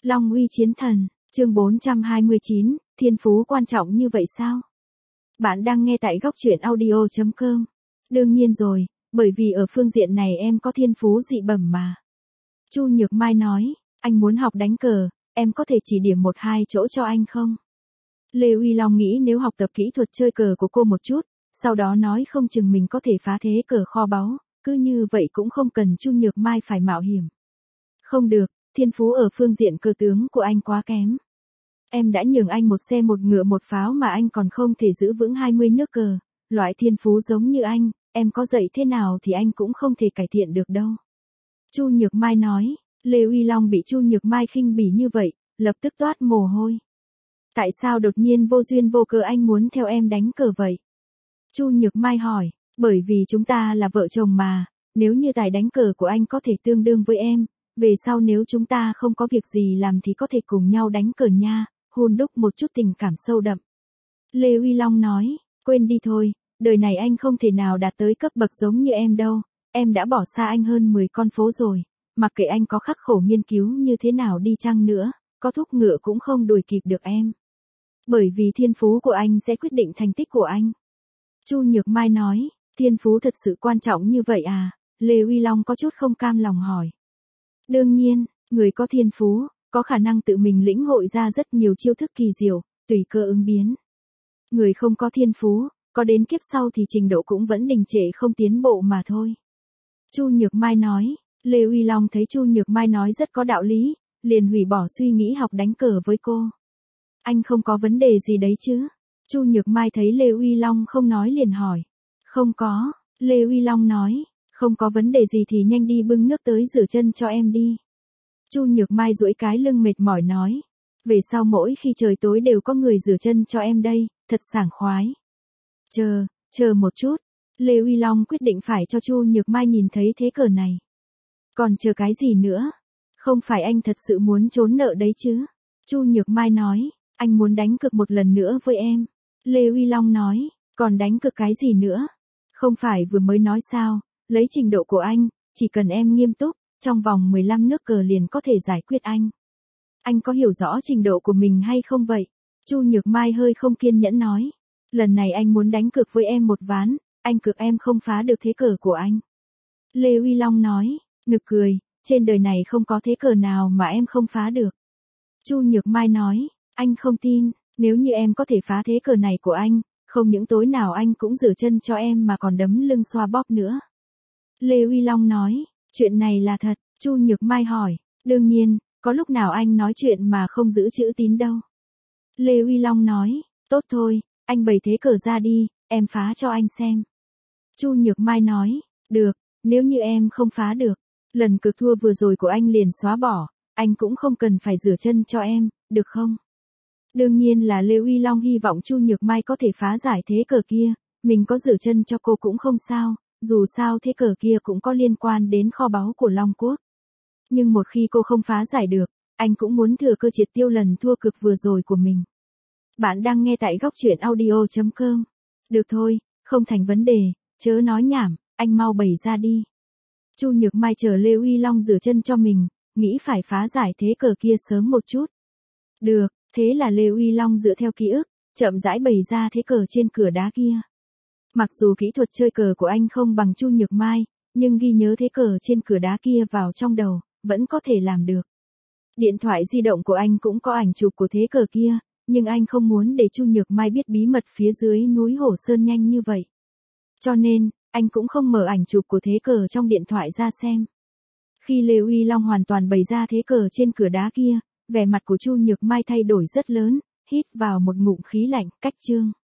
Long uy chiến thần, chương 429, thiên phú quan trọng như vậy sao? Bạn đang nghe tại góc truyện audio.com. Đương nhiên rồi, bởi vì ở phương diện này em có thiên phú dị bẩm mà. Chu Nhược Mai nói, anh muốn học đánh cờ, em có thể chỉ điểm một hai chỗ cho anh không? Lê Uy Long nghĩ nếu học tập kỹ thuật chơi cờ của cô một chút, sau đó nói không chừng mình có thể phá thế cờ kho báu, cứ như vậy cũng không cần Chu Nhược Mai phải mạo hiểm. Không được, thiên phú ở phương diện cờ tướng của anh quá kém. Em đã nhường anh một xe một ngựa một pháo mà anh còn không thể giữ vững 20 nước cờ, loại thiên phú giống như anh, em có dạy thế nào thì anh cũng không thể cải thiện được đâu. Chu Nhược Mai nói, Lê Uy Long bị Chu Nhược Mai khinh bỉ như vậy, lập tức toát mồ hôi. Tại sao đột nhiên vô duyên vô cớ anh muốn theo em đánh cờ vậy? Chu Nhược Mai hỏi, bởi vì chúng ta là vợ chồng mà, nếu như tài đánh cờ của anh có thể tương đương với em, về sau nếu chúng ta không có việc gì làm thì có thể cùng nhau đánh cờ nha, hun đúc một chút tình cảm sâu đậm. Lê Uy Long nói, quên đi thôi, đời này anh không thể nào đạt tới cấp bậc giống như em đâu, em đã bỏ xa anh hơn 10 con phố rồi, mặc kệ anh có khắc khổ nghiên cứu như thế nào đi chăng nữa, có thúc ngựa cũng không đuổi kịp được em. Bởi vì thiên phú của anh sẽ quyết định thành tích của anh. Chu Nhược Mai nói, thiên phú thật sự quan trọng như vậy à? Lê Uy Long có chút không cam lòng hỏi. Đương nhiên, người có thiên phú, có khả năng tự mình lĩnh hội ra rất nhiều chiêu thức kỳ diệu, tùy cơ ứng biến. Người không có thiên phú, có đến kiếp sau thì trình độ cũng vẫn đình trệ không tiến bộ mà thôi. Chu Nhược Mai nói, Lê Uy Long thấy Chu Nhược Mai nói rất có đạo lý, liền hủy bỏ suy nghĩ học đánh cờ với cô. Anh không có vấn đề gì đấy chứ? Chu Nhược Mai thấy Lê Uy Long không nói liền hỏi. Không có, Lê Uy Long nói, không có vấn đề gì thì nhanh đi bưng nước tới rửa chân cho em đi. Chu Nhược Mai duỗi cái lưng mệt mỏi nói, về sau mỗi khi trời tối đều có người rửa chân cho em đây, thật sảng khoái. Chờ một chút, Lê Uy Long quyết định phải cho Chu Nhược Mai nhìn thấy thế cờ này. Còn chờ cái gì nữa? Không phải anh thật sự muốn trốn nợ đấy chứ? Chu Nhược Mai nói, anh muốn đánh cược một lần nữa với em. Lê Uy Long nói, còn đánh cược cái gì nữa? Không phải vừa mới nói sao, lấy trình độ của anh, chỉ cần em nghiêm túc, trong vòng 15 nước cờ liền có thể giải quyết anh. Anh có hiểu rõ trình độ của mình hay không vậy? Chu Nhược Mai hơi không kiên nhẫn nói. Lần này anh muốn đánh cược với em một ván, anh cược em không phá được thế cờ của anh. Lê Uy Long nói, nực cười, trên đời này không có thế cờ nào mà em không phá được. Chu Nhược Mai nói, anh không tin, nếu như em có thể phá thế cờ này của anh, không những tối nào anh cũng rửa chân cho em mà còn đấm lưng xoa bóp nữa. Lê Uy Long nói, chuyện này là thật, Chu Nhược Mai hỏi, đương nhiên, có lúc nào anh nói chuyện mà không giữ chữ tín đâu. Lê Uy Long nói, tốt thôi, anh bày thế cờ ra đi, em phá cho anh xem. Chu Nhược Mai nói, được, nếu như em không phá được, lần cược thua vừa rồi của anh liền xóa bỏ, anh cũng không cần phải rửa chân cho em, được không? Đương nhiên là Lê Uy Long hy vọng Chu Nhược Mai có thể phá giải thế cờ kia, mình có rửa chân cho cô cũng không sao, dù sao thế cờ kia cũng có liên quan đến kho báu của Long Quốc. Nhưng một khi cô không phá giải được, anh cũng muốn thừa cơ triệt tiêu lần thua cực vừa rồi của mình. Bạn đang nghe tại góc truyện audio.com. Được thôi, không thành vấn đề, chớ nói nhảm, anh mau bày ra đi. Chu Nhược Mai chờ Lê Uy Long rửa chân cho mình, nghĩ phải phá giải thế cờ kia sớm một chút. Được, thế là Lê Uy Long dựa theo ký ức, chậm rãi bày ra thế cờ trên cửa đá kia. Mặc dù kỹ thuật chơi cờ của anh không bằng Chu Nhược Mai, nhưng ghi nhớ thế cờ trên cửa đá kia vào trong đầu, vẫn có thể làm được. Điện thoại di động của anh cũng có ảnh chụp của thế cờ kia, nhưng anh không muốn để Chu Nhược Mai biết bí mật phía dưới núi Hổ Sơn nhanh như vậy. Cho nên, anh cũng không mở ảnh chụp của thế cờ trong điện thoại ra xem. Khi Lê Uy Long hoàn toàn bày ra thế cờ trên cửa đá kia, vẻ mặt của Chu Nhược Mai thay đổi rất lớn, hít vào một ngụm khí lạnh, cách chương.